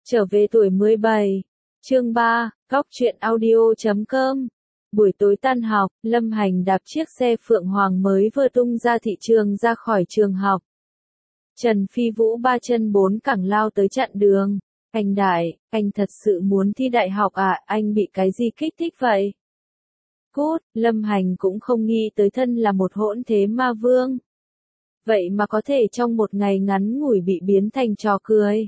Trở về tuổi 17. Chương 3, Góc truyện audio.com. Buổi tối tan học, Lâm Hành đạp chiếc xe Phượng Hoàng mới vừa tung ra thị trường ra khỏi trường học. Trần Phi Vũ ba chân bốn cẳng lao tới chặn đường. Anh Đại, anh thật sự muốn thi đại học à, anh bị cái gì kích thích vậy? Cút, Lâm Hành cũng không nghĩ tới thân là một hỗn thế ma vương. Vậy mà có thể trong một ngày ngắn ngủi bị biến thành trò cười.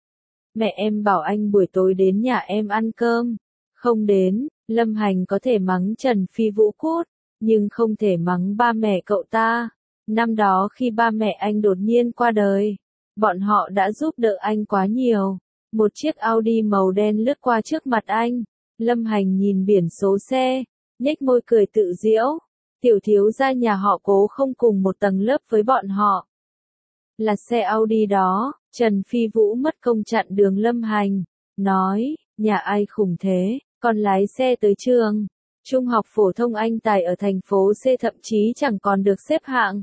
Mẹ em bảo anh buổi tối đến nhà em ăn cơm. Không đến, Lâm Hành có thể mắng Trần Phi Vũ cút, nhưng không thể mắng ba mẹ cậu ta. Năm đó khi ba mẹ anh đột nhiên qua đời, bọn họ đã giúp đỡ anh quá nhiều. Một chiếc Audi màu đen lướt qua trước mặt anh. Lâm Hành nhìn biển số xe, nhếch môi cười tự giễu. Tiểu thiếu gia nhà họ Cố không cùng một tầng lớp với bọn họ. Là xe Audi đó. Trần Phi Vũ mất công chặn đường Lâm Hành, nói, nhà ai khủng thế, còn lái xe tới trường. Trung học phổ thông anh tài ở thành phố C thậm chí chẳng còn được xếp hạng.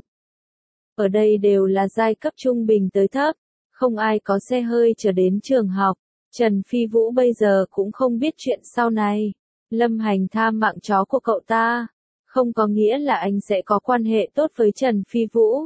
Ở đây đều là giai cấp trung bình tới thấp, không ai có xe hơi chở đến trường học. Trần Phi Vũ bây giờ cũng không biết chuyện sau này. Lâm Hành tha mạng chó của cậu ta, không có nghĩa là anh sẽ có quan hệ tốt với Trần Phi Vũ.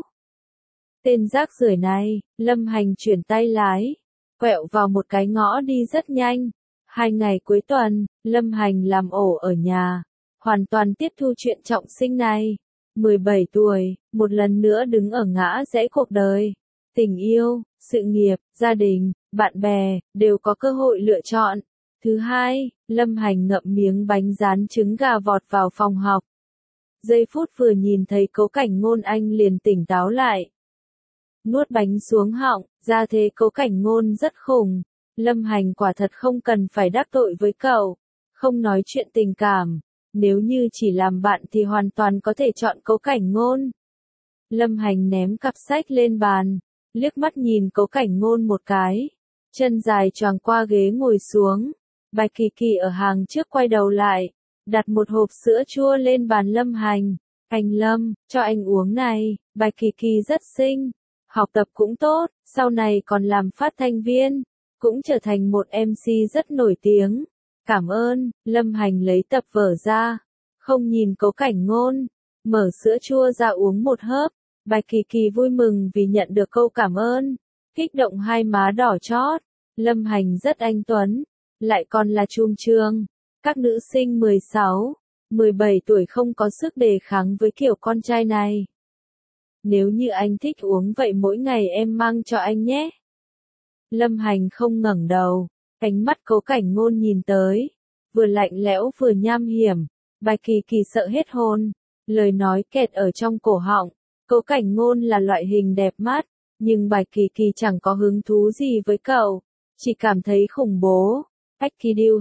Tên rác rưởi này, Lâm Hành chuyển tay lái, quẹo vào một cái ngõ đi rất nhanh. 2 ngày cuối tuần, Lâm Hành làm ổ ở nhà, hoàn toàn tiếp thu chuyện trọng sinh này. 17 tuổi, một lần nữa đứng ở ngã rẽ cuộc đời. Tình yêu, sự nghiệp, gia đình, bạn bè, đều có cơ hội lựa chọn. Thứ hai, Lâm Hành ngậm miếng bánh rán trứng gà vọt vào phòng học. Giây phút vừa nhìn thấy Cố Cảnh Ngôn anh liền tỉnh táo lại. Nuốt bánh xuống họng, ra thế Cố Cảnh Ngôn rất khủng. Lâm Hành quả thật không cần phải đắc tội với cậu. Không nói chuyện tình cảm. Nếu như chỉ làm bạn thì hoàn toàn có thể chọn Cố Cảnh Ngôn. Lâm Hành ném cặp sách lên bàn, liếc mắt nhìn Cố Cảnh Ngôn một cái. Chân dài choàng qua ghế ngồi xuống. Bạch Kỳ Kỳ ở hàng trước quay đầu lại, đặt một hộp sữa chua lên bàn Lâm Hành. Anh Lâm, cho anh uống này. Bạch Kỳ Kỳ rất xinh. Học tập cũng tốt, sau này còn làm phát thanh viên, cũng trở thành một MC rất nổi tiếng. Cảm ơn. Lâm Hành lấy tập vở ra, không nhìn Cố Cảnh Ngôn, mở sữa chua ra uống một hớp. Bạch Kỳ Kỳ vui mừng vì nhận được câu cảm ơn, kích động hai má đỏ chót. Lâm Hành rất anh tuấn, lại còn là trung trường. Các nữ sinh 16, 17 tuổi không có sức đề kháng với kiểu con trai này. Nếu như anh thích uống vậy mỗi ngày em mang cho anh nhé. Lâm Hành không ngẩng đầu, ánh mắt Cố Cảnh Ngôn nhìn tới, vừa lạnh lẽo vừa nham hiểm. Bạch Kỳ Kỳ sợ hết hồn, lời nói kẹt ở trong cổ họng. Cố Cảnh Ngôn là loại hình đẹp mắt, nhưng Bạch Kỳ Kỳ chẳng có hứng thú gì với cậu, chỉ cảm thấy khủng bố. Akidiu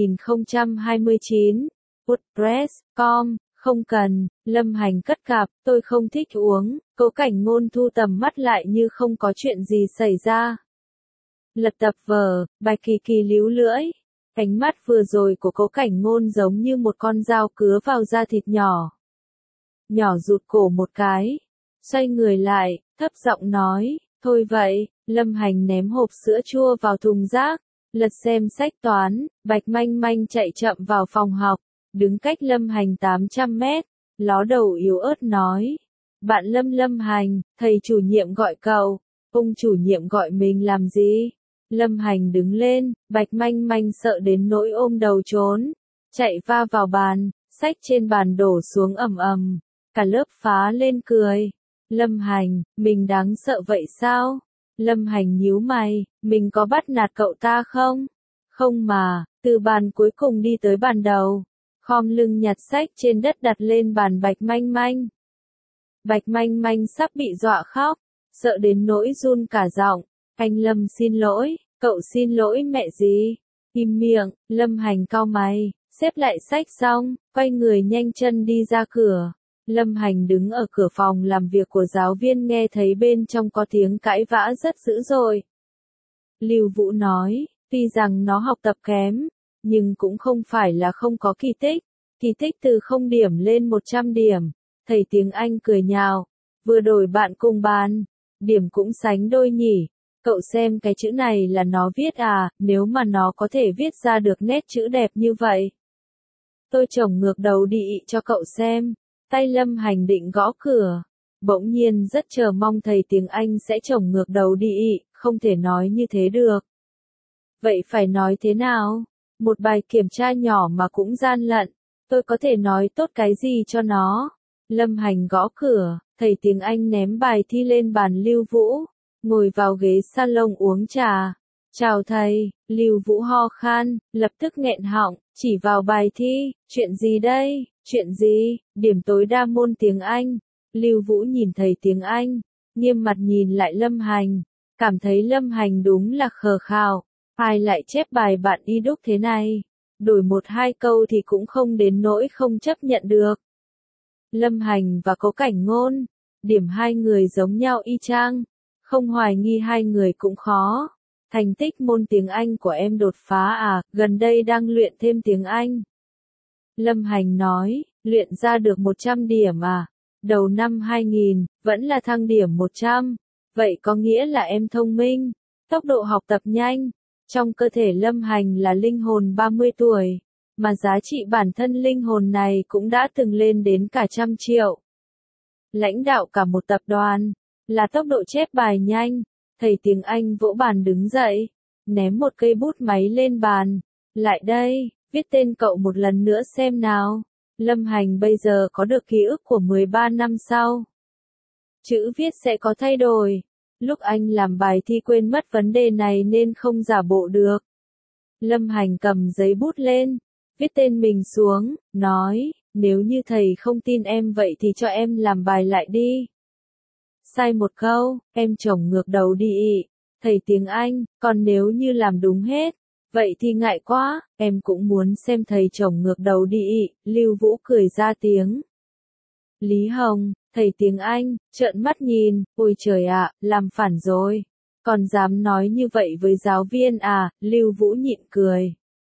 2029, WordPress.com. Không cần. Lâm Hành cất cặp, tôi không thích uống. Cố Cảnh Ngôn thu tầm mắt lại như không có chuyện gì xảy ra. Lật tập vở, Bạch Kỳ Kỳ líu lưỡi. Ánh mắt vừa rồi của Cố Cảnh Ngôn giống như một con dao cứa vào da thịt nhỏ. Nhỏ rụt cổ một cái, xoay người lại, thấp giọng nói, thôi vậy. Lâm Hành ném hộp sữa chua vào thùng rác, lật xem sách toán. Bạch Manh Manh chạy chậm vào phòng học, đứng cách Lâm Hành 800 mét, ló đầu yếu ớt nói. Bạn Lâm Hành, thầy chủ nhiệm gọi cậu. Ông chủ nhiệm gọi mình làm gì? Lâm Hành đứng lên, Bạch Manh Manh sợ đến nỗi ôm đầu trốn, chạy va vào bàn, sách trên bàn đổ xuống ầm ầm, cả lớp phá lên cười. Lâm Hành, mình đáng sợ vậy sao? Lâm Hành nhíu mày, mình có bắt nạt cậu ta không? Không mà. Từ bàn cuối cùng đi tới bàn đầu, khom lưng nhặt sách trên đất đặt lên bàn Bạch Manh Manh. Bạch Manh Manh sắp bị dọa khóc, sợ đến nỗi run cả giọng. Anh Lâm xin lỗi. Cậu xin lỗi mẹ gì? Im miệng. Lâm Hành cau mày, xếp lại sách xong, quay người nhanh chân đi ra cửa. Lâm Hành đứng ở cửa phòng làm việc của giáo viên nghe thấy bên trong có tiếng cãi vã rất dữ dội. Lưu Vũ nói, tuy rằng nó học tập kém, nhưng cũng không phải là không có kỳ tích. Kỳ tích từ 0 điểm lên 100 điểm. Thầy tiếng Anh cười nhạo, vừa đổi bạn cùng bàn, điểm cũng sánh đôi nhỉ. Cậu xem cái chữ này là nó viết à, nếu mà nó có thể viết ra được nét chữ đẹp như vậy. Tôi chổng ngược đầu đi ị cho cậu xem. Tay Lâm Hành định gõ cửa. Bỗng nhiên rất chờ mong thầy tiếng Anh sẽ chổng ngược đầu đi ị, không thể nói như thế được. Vậy phải nói thế nào? Một bài kiểm tra nhỏ mà cũng gian lận. Tôi có thể nói tốt cái gì cho nó? Lâm Hành gõ cửa, thầy tiếng Anh ném bài thi lên bàn Lưu Vũ, ngồi vào ghế salon uống trà. Chào thầy, Lưu Vũ ho khan, lập tức nghẹn họng, chỉ vào bài thi, chuyện gì đây, chuyện gì, điểm tối đa môn tiếng Anh. Lưu Vũ nhìn thầy tiếng Anh, nghiêm mặt nhìn lại Lâm Hành, cảm thấy Lâm Hành đúng là khờ khào, ai lại chép bài bạn y đúc thế này, đổi một hai câu thì cũng không đến nỗi không chấp nhận được. Lâm Hành và Cố Cảnh Ngôn, điểm hai người giống nhau y chang, không hoài nghi hai người cũng khó. Thành tích môn tiếng Anh của em đột phá à, gần đây đang luyện thêm tiếng Anh. Lâm Hành nói, luyện ra được 100 điểm à, đầu năm 2000, vẫn là thăng điểm 100, vậy có nghĩa là em thông minh, tốc độ học tập nhanh. Trong cơ thể Lâm Hành là linh hồn 30 tuổi, mà giá trị bản thân linh hồn này cũng đã từng lên đến cả 100 triệu. Lãnh đạo cả một tập đoàn, là tốc độ chép bài nhanh. Thầy tiếng Anh vỗ bàn đứng dậy, ném một cây bút máy lên bàn. Lại đây, viết tên cậu một lần nữa xem nào. Lâm Hành bây giờ có được ký ức của 13 năm sau. Chữ viết sẽ có thay đổi. Lúc anh làm bài thi quên mất vấn đề này nên không giả bộ được. Lâm Hành cầm giấy bút lên, viết tên mình xuống, nói, nếu như thầy không tin em vậy thì cho em làm bài lại đi. Sai một câu, em chổng ngược đầu đi ị. Thầy tiếng Anh, còn nếu như làm đúng hết, vậy thì ngại quá, em cũng muốn xem thầy chổng ngược đầu đi ị. Lưu Vũ cười ra tiếng. Lý Hồng, thầy tiếng Anh, trợn mắt nhìn, ôi trời ạ, làm phản rồi. Còn dám nói như vậy với giáo viên à, Lưu Vũ nhịn cười.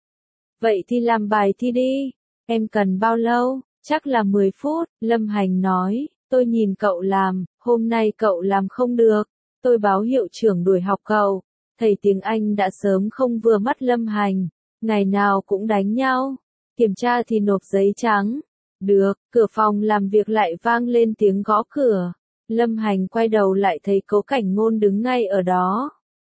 Vậy thì làm bài thi đi, em cần bao lâu, chắc là 10 phút, Lâm Hành nói. Tôi nhìn cậu làm, hôm nay cậu làm không được, tôi báo hiệu trưởng đuổi học cậu. Thầy tiếng Anh đã sớm không vừa mắt Lâm Hành, ngày nào cũng đánh nhau, kiểm tra thì nộp giấy trắng. Được, cửa phòng làm việc lại vang lên tiếng gõ cửa. Lâm Hành quay đầu lại thấy Cố Cảnh Ngôn đứng ngay ở đó.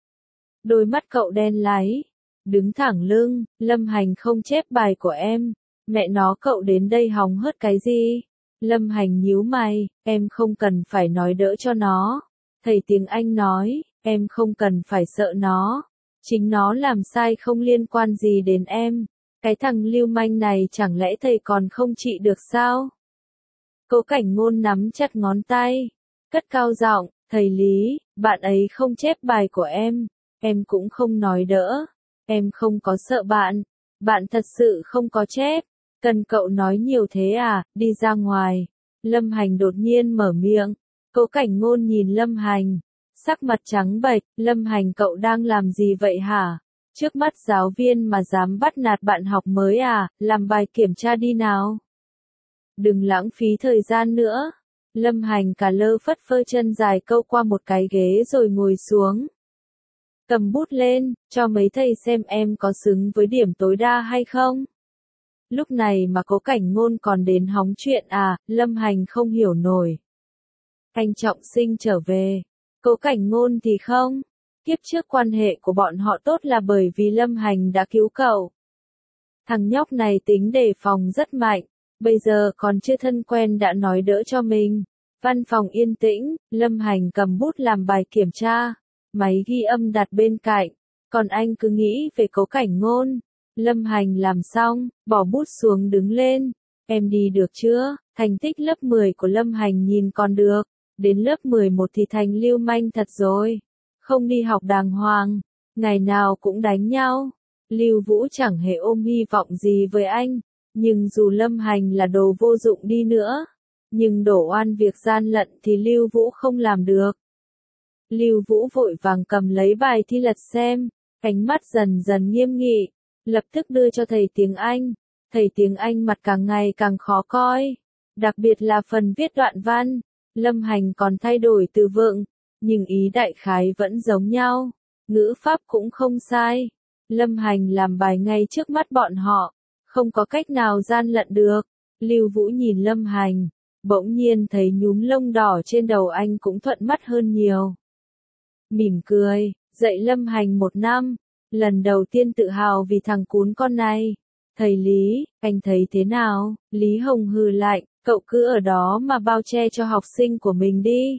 Đôi mắt cậu đen láy, đứng thẳng lưng, Lâm Hành không chép bài của em, mẹ nó cậu đến đây hóng hớt cái gì? Lâm Hành nhíu mày, em không cần phải nói đỡ cho nó. Thầy tiếng Anh nói, em không cần phải sợ nó. Chính nó làm sai không liên quan gì đến em. Cái thằng lưu manh này chẳng lẽ thầy còn không trị được sao? Cố Cảnh Ngôn nắm chặt ngón tay, cất cao giọng, thầy Lý, bạn ấy không chép bài của em cũng không nói đỡ. Em không có sợ bạn thật sự không có chép. Cần cậu nói nhiều thế à, đi ra ngoài. Lâm Hành đột nhiên mở miệng. Cố Cảnh Ngôn nhìn Lâm Hành, sắc mặt trắng bệch, Lâm Hành cậu đang làm gì vậy hả? Trước mắt giáo viên mà dám bắt nạt bạn học mới à, làm bài kiểm tra đi nào. Đừng lãng phí thời gian nữa. Lâm Hành cả lơ phất phơ chân dài câu qua một cái ghế rồi ngồi xuống. Cầm bút lên, cho mấy thầy xem em có xứng với điểm tối đa hay không. Lúc này mà Cố Cảnh Ngôn còn đến hóng chuyện à, Lâm Hành không hiểu nổi. Anh trọng sinh trở về, Cố Cảnh Ngôn thì không. Kiếp trước quan hệ của bọn họ tốt là bởi vì Lâm Hành đã cứu cậu. Thằng nhóc này tính đề phòng rất mạnh, bây giờ còn chưa thân quen đã nói đỡ cho mình. Văn phòng yên tĩnh, Lâm Hành cầm bút làm bài kiểm tra, máy ghi âm đặt bên cạnh, còn anh cứ nghĩ về Cố Cảnh Ngôn. Lâm Hành làm xong, bỏ bút xuống đứng lên. Em đi được chưa? Thành tích lớp 10 của Lâm Hành nhìn còn được. Đến lớp 11 thì thành lưu manh thật rồi. Không đi học đàng hoàng. Ngày nào cũng đánh nhau. Lưu Vũ chẳng hề ôm hy vọng gì với anh. Nhưng dù Lâm Hành là đồ vô dụng đi nữa. Nhưng đổ oan việc gian lận thì Lưu Vũ không làm được. Lưu Vũ vội vàng cầm lấy bài thi lật xem. Ánh mắt dần dần nghiêm nghị. Lập tức đưa cho thầy tiếng Anh. Thầy tiếng Anh mặt càng ngày càng khó coi. Đặc biệt là phần viết đoạn văn. Lâm Hành còn thay đổi từ vựng. nhưng ý đại khái vẫn giống nhau, ngữ pháp cũng không sai. Lâm Hành làm bài ngay trước mắt bọn họ, không có cách nào gian lận được. Lưu Vũ nhìn Lâm Hành, bỗng nhiên thấy nhúm lông đỏ trên đầu anh cũng thuận mắt hơn nhiều. Mỉm cười, dạy Lâm Hành 1 năm, lần đầu tiên tự hào vì thằng cún con này. Thầy Lý, anh thấy thế nào? Lý Hồng hừ lạnh, cậu cứ ở đó mà bao che cho học sinh của mình đi.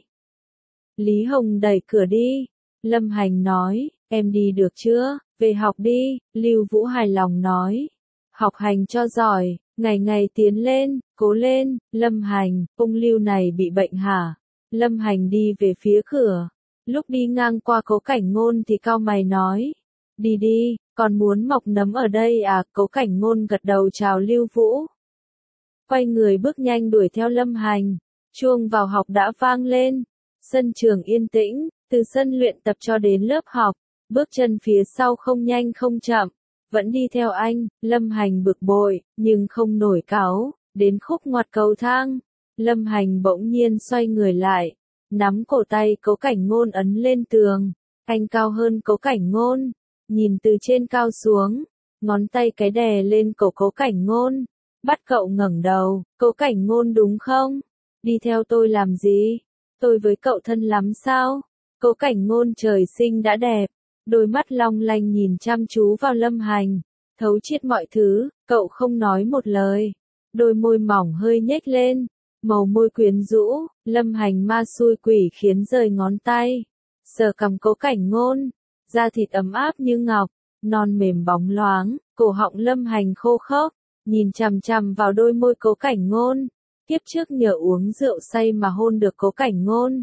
Lý Hồng đẩy cửa đi. Lâm Hành nói, em đi được chưa? Về học đi. Lưu Vũ hài lòng nói. Học hành cho giỏi, ngày ngày tiến lên, cố lên. Lâm Hành, ông Lưu này bị bệnh hả? Lâm Hành đi về phía cửa. Lúc đi ngang qua Cố Cảnh Ngôn thì cau mày nói. Đi đi, còn muốn mọc nấm ở đây à? Cố Cảnh Ngôn gật đầu chào Lưu Vũ. Quay người bước nhanh đuổi theo Lâm Hành. Chuông vào học đã vang lên. Sân trường yên tĩnh, từ sân luyện tập cho đến lớp học. Bước chân phía sau không nhanh không chậm. Vẫn đi theo anh. Lâm Hành bực bội, nhưng không nổi cáu. Đến khúc ngoặt cầu thang, Lâm Hành bỗng nhiên xoay người lại. Nắm cổ tay Cố Cảnh Ngôn ấn lên tường. Anh cao hơn Cố Cảnh Ngôn. Nhìn từ trên cao xuống. Ngón tay cái đè lên cổ Cố Cảnh Ngôn. Bắt cậu ngẩng đầu. Cố Cảnh Ngôn đúng không? Đi theo tôi làm gì? Tôi với cậu thân lắm sao? Cố Cảnh Ngôn trời sinh đã đẹp. Đôi mắt long lanh nhìn chăm chú vào Lâm Hành. Thấu triệt mọi thứ. Cậu không nói một lời. Đôi môi mỏng hơi nhếch lên. Màu môi quyến rũ. Lâm Hành ma xui quỷ khiến rời ngón tay. Sờ cằm Cố Cảnh Ngôn. Da thịt ấm áp như ngọc. Non mềm bóng loáng. Cổ họng Lâm Hành khô khốc. Nhìn chằm chằm vào đôi môi Cố Cảnh Ngôn. Kiếp trước nhờ uống rượu say mà hôn được Cố Cảnh Ngôn.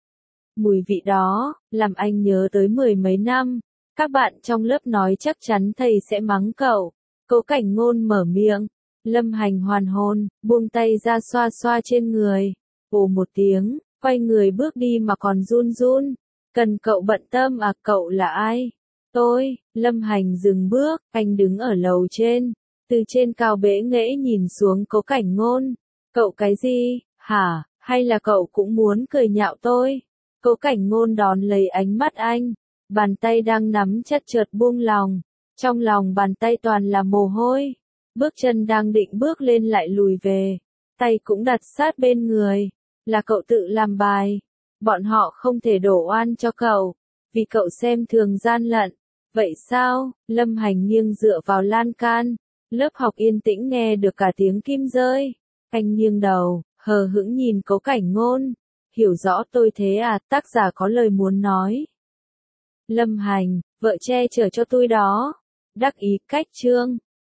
Mùi vị đó, làm anh nhớ tới 10 mấy năm. Các bạn trong lớp nói chắc chắn thầy sẽ mắng cậu. Cố Cảnh Ngôn mở miệng. Lâm Hành hoàn hồn, buông tay ra xoa xoa trên người. Ồ một tiếng, quay người bước đi mà còn run run. Cần cậu bận tâm à? Cậu là ai? Tôi. Lâm Hành dừng bước, anh đứng ở lầu trên. Từ trên cao bẽ nghễ nhìn xuống Cố Cảnh Ngôn. Cậu cái gì, hả? Hay là cậu cũng muốn cười nhạo tôi? Cố Cảnh Ngôn đón lấy ánh mắt anh. Bàn tay đang nắm chặt chợt buông lòng. Trong lòng bàn tay toàn là mồ hôi. Bước chân đang định bước lên lại lùi về. Tay cũng đặt sát bên người. Là cậu tự làm bài. Bọn họ không thể đổ oan cho cậu. Vì cậu xem thường gian lận. Vậy sao? Lâm Hành nghiêng dựa vào lan can. Lớp học yên tĩnh nghe được cả tiếng kim rơi. Anh nghiêng đầu, hờ hững nhìn Cố Cảnh Ngôn. Hiểu rõ tôi thế à? Tác giả có lời muốn nói. Lâm Hành, vợ che chở cho tôi đó. Đắc ý cách chương.